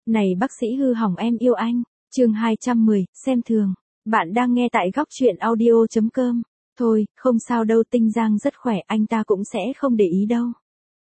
Này bác sĩ hư hỏng em yêu anh, chương 210, xem thường. Bạn đang nghe tại góc truyện audio.com. Thôi, không sao đâu, Tinh Giang rất khỏe, anh ta cũng sẽ không để ý đâu.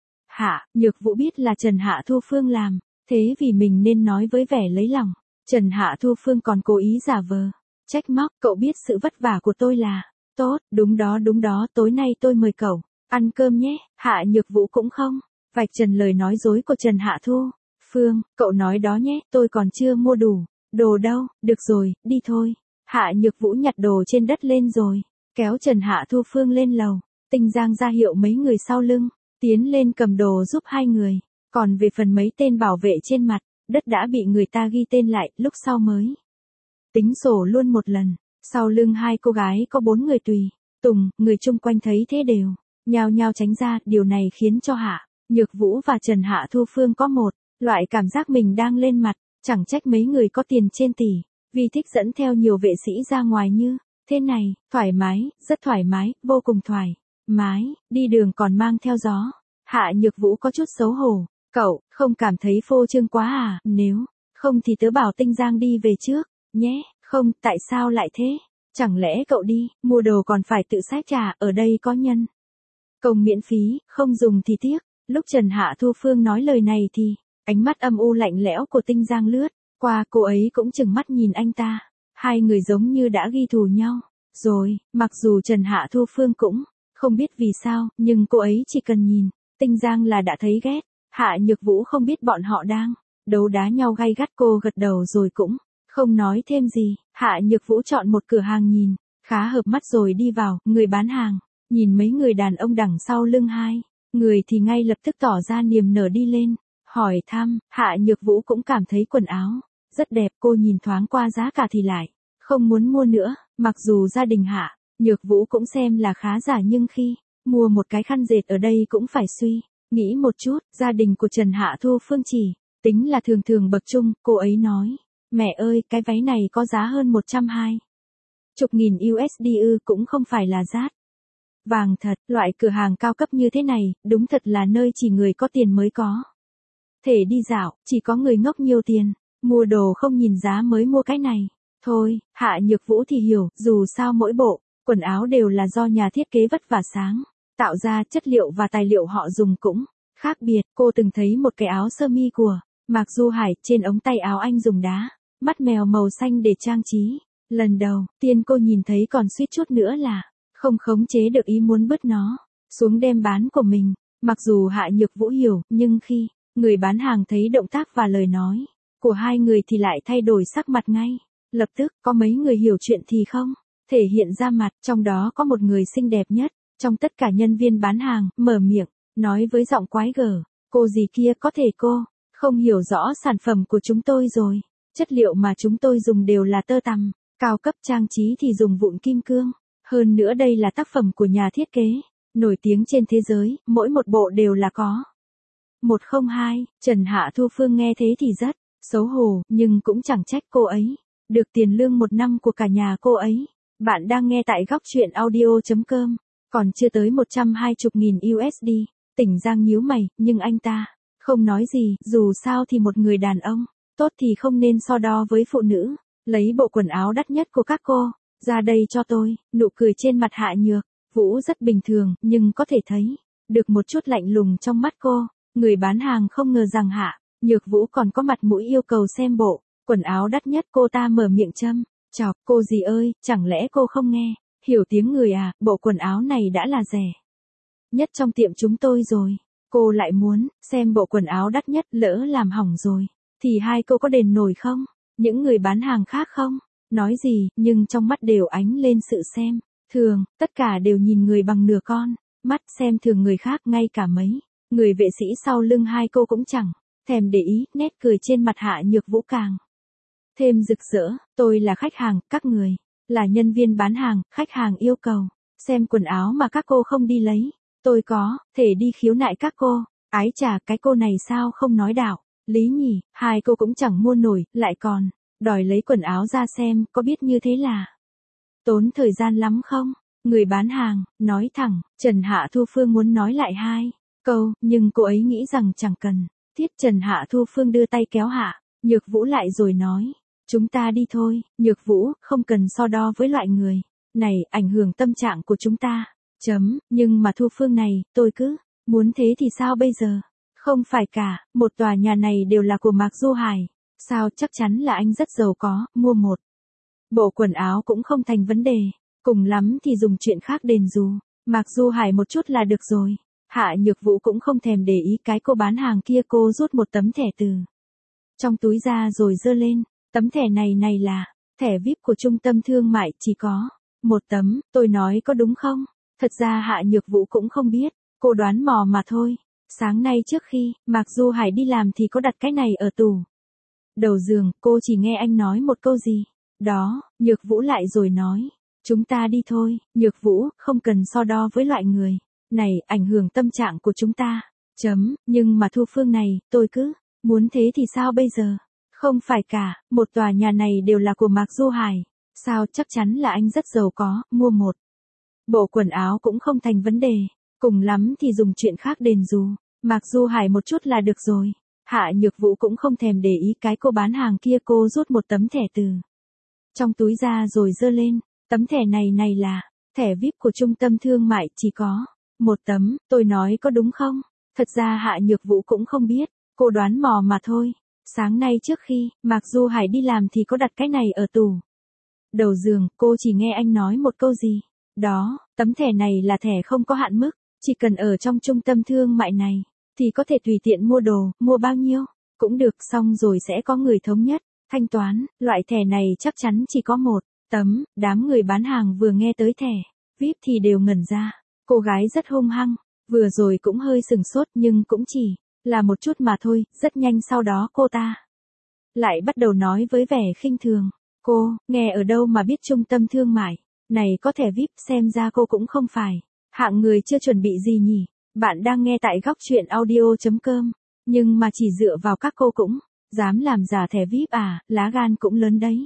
Hạ, Nhược Vũ biết là Trần Hạ Thu Phương làm, thế vì mình nên nói với vẻ lấy lòng. Trần Hạ Thu Phương còn cố ý giả vờ, trách móc, cậu biết sự vất vả của tôi là, tốt, đúng đó, tối nay tôi mời cậu, ăn cơm nhé, Hạ Nhược Vũ cũng không, vạch trần lời nói dối của Trần Hạ Thu Phương, cậu nói đó nhé, tôi còn chưa mua đủ, đồ đâu, được rồi, đi thôi. Hạ Nhược Vũ nhặt đồ trên đất lên rồi, kéo Trần Hạ Thu Phương lên lầu, Tinh Giang ra hiệu mấy người sau lưng, tiến lên cầm đồ giúp hai người, còn về phần mấy tên bảo vệ trên mặt, đất đã bị người ta ghi tên lại, lúc sau mới tính sổ luôn một lần. Sau lưng hai cô gái có 4 người tùy tùng, người chung quanh thấy thế đều nhao nhao tránh ra, điều này khiến cho Hạ Nhược Vũ và Trần Hạ Thu Phương có một loại cảm giác mình đang lên mặt, chẳng trách mấy người có tiền trên tỷ, vì thích dẫn theo nhiều vệ sĩ ra ngoài như thế này, thoải mái, rất thoải mái, vô cùng thoải mái, đi đường còn mang theo gió. Hạ Nhược Vũ có chút xấu hổ, cậu không cảm thấy phô trương quá à, nếu không thì tớ bảo Tinh Giang đi về trước nhé. Không, tại sao lại thế? Chẳng lẽ cậu đi, mua đồ còn phải tự xách trả, ở đây có nhân công miễn phí, không dùng thì tiếc. Lúc Trần Hạ Thu Phương nói lời này thì, ánh mắt âm u lạnh lẽo của Tinh Giang lướt qua, cô ấy cũng chừng mắt nhìn anh ta. Hai người giống như đã ghi thù nhau. Rồi, mặc dù Trần Hạ Thu Phương cũng không biết vì sao, nhưng cô ấy chỉ cần nhìn Tinh Giang là đã thấy ghét. Hạ Nhược Vũ không biết bọn họ đang đấu đá nhau gay gắt, cô gật đầu rồi cũng không nói thêm gì. Hạ Nhược Vũ chọn một cửa hàng nhìn khá hợp mắt rồi đi vào, người bán hàng nhìn mấy người đàn ông đằng sau lưng hai người thì ngay lập tức tỏ ra niềm nở đi lên hỏi thăm. Hạ Nhược Vũ cũng cảm thấy quần áo rất đẹp, cô nhìn thoáng qua giá cả thì lại không muốn mua nữa. Mặc dù gia đình Hạ Nhược Vũ cũng xem là khá giả, nhưng khi mua một cái khăn dệt ở đây cũng phải suy nghĩ một chút. Gia đình của Trần Hạ Thu Phương chỉ tính là thường thường bậc trung, cô ấy nói, mẹ ơi, cái váy này có giá hơn 120.000 USD cũng không phải là rát vàng thật, loại cửa hàng cao cấp như thế này, đúng thật là nơi chỉ người có tiền mới có thể đi dạo, chỉ có người ngốc nhiều tiền, mua đồ không nhìn giá mới mua cái này. Thôi, Hạ Nhược Vũ thì hiểu, dù sao mỗi bộ quần áo đều là do nhà thiết kế vất vả sáng tạo ra, chất liệu và tài liệu họ dùng cũng khác biệt. Cô từng thấy một cái áo sơ mi của Mạc Du Hải, trên ống tay áo anh dùng đá mắt mèo màu xanh để trang trí. Lần đầu tiên cô nhìn thấy còn suýt chút nữa là không khống chế được ý muốn vứt nó xuống đem bán của mình. Mặc dù Hạ Nhược Vũ hiểu, nhưng khi người bán hàng thấy động tác và lời nói của hai người thì lại thay đổi sắc mặt ngay lập tức. Có mấy người hiểu chuyện thì không thể hiện ra mặt, trong đó có một người xinh đẹp nhất trong tất cả nhân viên bán hàng, mở miệng nói với giọng quái gở, cô gì kia, có thể cô không hiểu rõ sản phẩm của chúng tôi rồi. Chất liệu mà chúng tôi dùng đều là tơ tằm cao cấp, trang trí thì dùng vụn kim cương. Hơn nữa đây là tác phẩm của nhà thiết kế nổi tiếng trên thế giới, mỗi một bộ đều là có 102. Trần Hạ Thu Phương nghe thế thì rất xấu hổ, nhưng cũng chẳng trách, cô ấy được tiền lương 1 năm của cả nhà cô ấy. Bạn đang nghe tại góc truyện audio.com. Còn chưa tới 120.000 USD. Tỉnh Giang nhíu mày, nhưng anh ta không nói gì, dù sao thì một người đàn ông tốt thì không nên so đo với phụ nữ. Lấy bộ quần áo đắt nhất của các cô ra đây cho tôi. Nụ cười trên mặt Hạ Nhược Vũ rất bình thường, nhưng có thể thấy được một chút lạnh lùng trong mắt cô. Người bán hàng không ngờ rằng Hạ Nhược Vũ còn có mặt mũi yêu cầu xem bộ quần áo đắt nhất. Cô ta mở miệng châm chọc, cô gì ơi, chẳng lẽ cô không nghe hiểu tiếng người à, bộ quần áo này đã là rẻ nhất trong tiệm chúng tôi rồi. Cô lại muốn xem bộ quần áo đắt nhất, lỡ làm hỏng rồi thì hai cô có đền nổi không? Những người bán hàng khác không nói gì, nhưng trong mắt đều ánh lên sự xem thường, tất cả đều nhìn người bằng nửa con mắt, xem thường người khác. Ngay cả mấy người vệ sĩ sau lưng hai cô cũng chẳng thèm để ý. Nét cười trên mặt Hạ Nhược Vũ càng thêm rực rỡ. Tôi là khách hàng, các người là nhân viên bán hàng, khách hàng yêu cầu xem quần áo mà các cô không đi lấy, tôi có thể đi khiếu nại các cô. Ái chà, cái cô này sao không nói đạo lý nhỉ, hai cô cũng chẳng mua nổi, lại còn đòi lấy quần áo ra xem, có biết như thế là tốn thời gian lắm không? Người bán hàng nói thẳng. Trần Hạ Thu Phương muốn nói lại hai câu, nhưng cô ấy nghĩ rằng chẳng cần thiết. Trần Hạ Thu Phương đưa tay kéo Hạ Nhược Vũ lại rồi nói. Chúng ta đi thôi, Nhược Vũ, không cần so đo với loại người này, ảnh hưởng tâm trạng của chúng ta. Nhưng mà Thu Phương này, tôi cứ muốn thế thì sao bây giờ? Không phải cả, một tòa nhà này đều là của Mạc Du Hải. Sao, chắc chắn là anh rất giàu có, mua một bộ quần áo cũng không thành vấn đề. Cùng lắm thì dùng chuyện khác đền bù. Mạc Du Hải một chút là được rồi. Hạ Nhược Vũ cũng không thèm để ý cái cô bán hàng kia, cô rút một tấm thẻ từ trong túi ra rồi giơ lên. Tấm thẻ này là thẻ VIP của trung tâm thương mại, chỉ có một tấm, tôi nói có đúng không? Thật ra Hạ Nhược Vũ cũng không biết, cô đoán mò mà thôi. Sáng nay trước khi Mạc Du Hải đi làm thì có đặt cái này ở tủ đầu giường, cô chỉ nghe anh nói một câu gì đó, Nhược Vũ lại rồi nói. Chúng ta đi thôi, Nhược Vũ, không cần so đo với loại người này, ảnh hưởng tâm trạng của chúng ta. Nhưng mà Thu Phương này, tôi cứ muốn thế thì sao bây giờ? Không phải cả, một tòa nhà này đều là của Mạc Du Hải. Sao, chắc chắn là anh rất giàu có, mua một bộ quần áo cũng không thành vấn đề. Cùng lắm thì dùng chuyện khác đền bù. Mạc Du Hải một chút là được rồi. Hạ Nhược Vũ cũng không thèm để ý cái cô bán hàng kia, cô rút một tấm thẻ từ trong túi ra rồi giơ lên. Tấm thẻ này là thẻ VIP của trung tâm thương mại, chỉ có một tấm, tôi nói có đúng không? Thật ra Hạ Nhược Vũ cũng không biết, cô đoán mò mà thôi. Sáng nay trước khi Mạc Du Hải đi làm thì có đặt cái này ở tủ đầu giường, cô chỉ nghe anh nói một câu gì đó, tấm thẻ này là thẻ không có hạn mức, chỉ cần ở trong trung tâm thương mại này thì có thể tùy tiện mua đồ, mua bao nhiêu cũng được, xong rồi sẽ có người thống nhất thanh toán. Loại thẻ này chắc chắn chỉ có một tấm. Đám người bán hàng vừa nghe tới thẻ VIP thì đều ngẩn ra. Cô gái rất hung hăng, vừa rồi cũng hơi sừng sốt nhưng cũng chỉ là một chút mà thôi. Rất nhanh sau đó cô ta lại bắt đầu nói với vẻ khinh thường. Cô, nghe ở đâu mà biết trung tâm thương mại này có thẻ VIP, xem ra cô cũng không phải hạng người chưa chuẩn bị gì nhỉ. Bạn đang nghe tại góc chuyện audio.com, nhưng mà chỉ dựa vào các cô cũng dám làm giả thẻ VIP à, lá gan cũng lớn đấy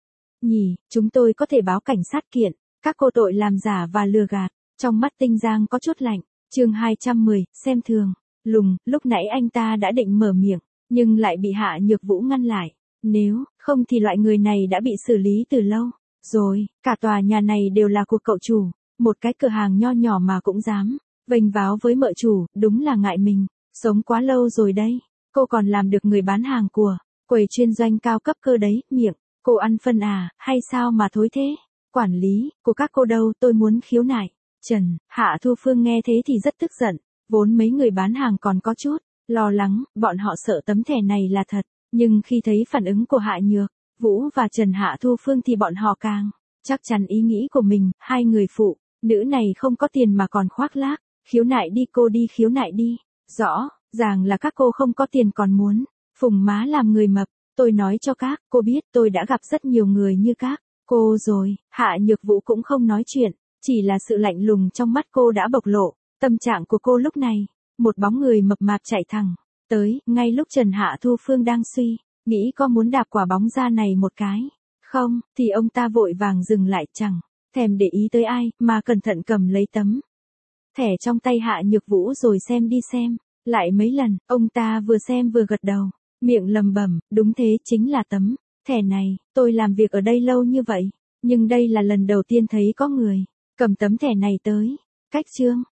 nhỉ. Chúng tôi có thể báo cảnh sát kiện các cô tội làm giả và lừa gạt. Trong mắt Tinh Giang có chút lạnh. Chương 210, xem thường Lùng. Lúc nãy anh ta đã định mở miệng, nhưng lại bị Hạ Nhược Vũ ngăn lại. Nếu không thì loại người này đã bị xử lý từ lâu rồi. Cả tòa nhà này đều là của cậu chủ, một cái cửa hàng nho nhỏ mà cũng dám vênh váo với mợ chủ, đúng là ngại mình sống quá lâu rồi đấy. Cô còn làm được người bán hàng của quầy chuyên doanh cao cấp cơ đấy. Miệng cô ăn phân à, hay sao mà thối thế? Quản lý của các cô đâu, tôi muốn khiếu nại. Trần Hạ Thu Phương nghe thế thì rất tức giận. Vốn mấy người bán hàng còn có chút lo lắng, bọn họ sợ tấm thẻ này là thật. Nhưng khi thấy phản ứng của Hạ Nhược Vũ và Trần Hạ Thu Phương thì bọn họ càng chắc chắn ý nghĩ của mình. Hai người phụ nữ này không có tiền mà còn khoác lác. Khiếu nại đi cô, đi khiếu nại đi. Rõ ràng là các cô không có tiền còn muốn phùng má làm người mập. Tôi nói cho các cô biết, tôi đã gặp rất nhiều người như các cô rồi. Hạ Nhược Vũ cũng không nói chuyện, chỉ là sự lạnh lùng trong mắt cô đã bộc lộ tâm trạng của cô lúc này. Một bóng người mập mạp chạy thẳng tới, ngay lúc Trần Hạ Thu Phương đang suy nghĩ có muốn đạp quả bóng ra này một cái không, thì ông ta vội vàng dừng lại, chẳng thèm để ý tới ai, mà cẩn thận cầm lấy tấm thẻ trong tay Hạ Nhược Vũ rồi xem đi xem lại mấy lần. Ông ta vừa xem vừa gật đầu, miệng lầm bẩm, đúng thế, chính là tấm thẻ này. Tôi làm việc ở đây lâu như vậy, nhưng đây là lần đầu tiên thấy có người cầm tấm thẻ này tới. Cách chương